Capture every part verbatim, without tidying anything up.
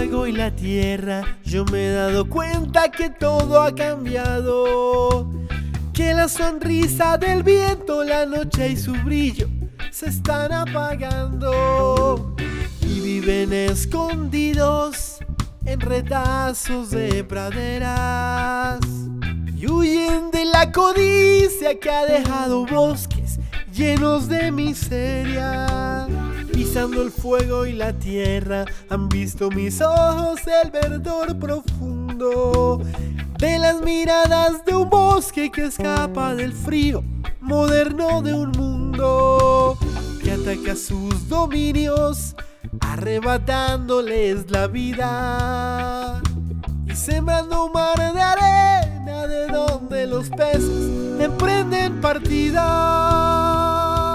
fuego y la tierra, yo me he dado cuenta que todo ha cambiado. Que la sonrisa del viento, la noche y su brillo se están apagando. Y viven escondidos en retazos de praderas. Y huyen de la codicia que ha dejado bosques llenos de miseria. Pisando el fuego y la tierra, han visto mis ojos el verdor profundo de las miradas de un bosque que escapa del frío moderno de un mundo que ataca sus dominios, arrebatándoles la vida y sembrando un mar de arena de donde los peces emprenden partida.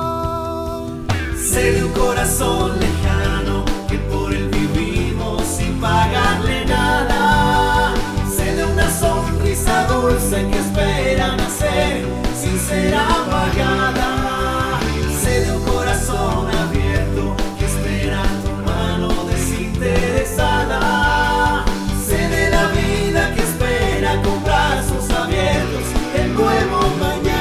Sé de un corazón lejano que por él vivimos sin pagarle nada. Sé de una sonrisa dulce que espera nacer sin ser apagada. Sé de un corazón abierto que espera tu mano desinteresada. Sé de la vida que espera con brazos abiertos el nuevo mañana.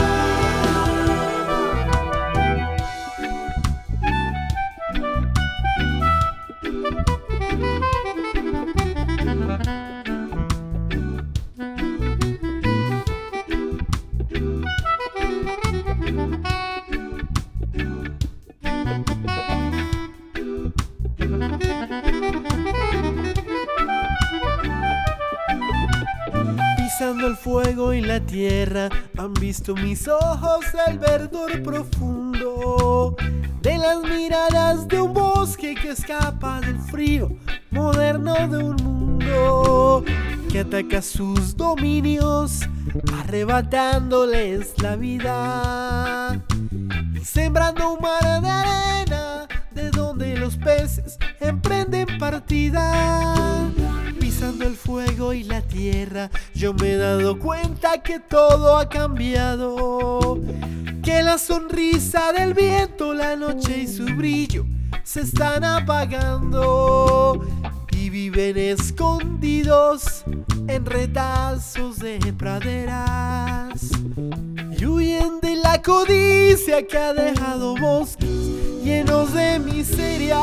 Pisando el fuego y la tierra, han visto mis ojos el verdor profundo de las miradas de un bosque que escapa del frío moderno de un mundo que ataca sus dominios, arrebatándoles la vida y sembrando un mar de arena de donde los peces emprenden partida. Pisando el fuego y la tierra, yo me he dado cuenta que todo ha cambiado. Que la sonrisa del viento, la noche y su brillo se están apagando. Y viven escondidos en retazos de praderas. Y huyen de la codicia que ha dejado bosques llenos de miseria.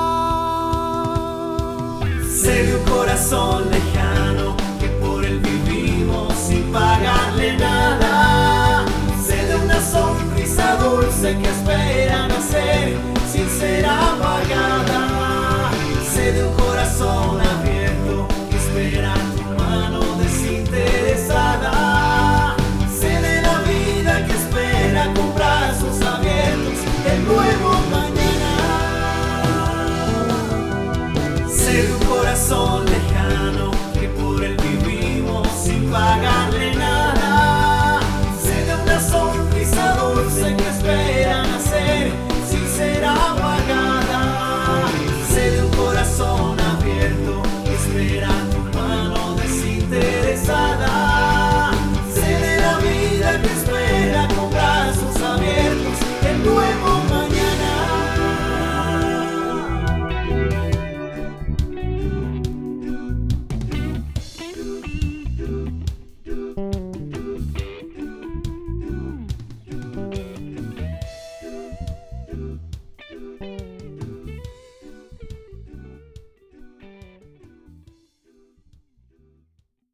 Sé de un corazón lejano que por él vivimos sin pagarle nada. Sé de una sonrisa dulce que espera nacer sin ser apagada. Sé de un corazón abierto que espera tu mano desinteresada. Sé de la vida que espera con brazos abiertos el nuevo mañana. Sé de un corazón lejano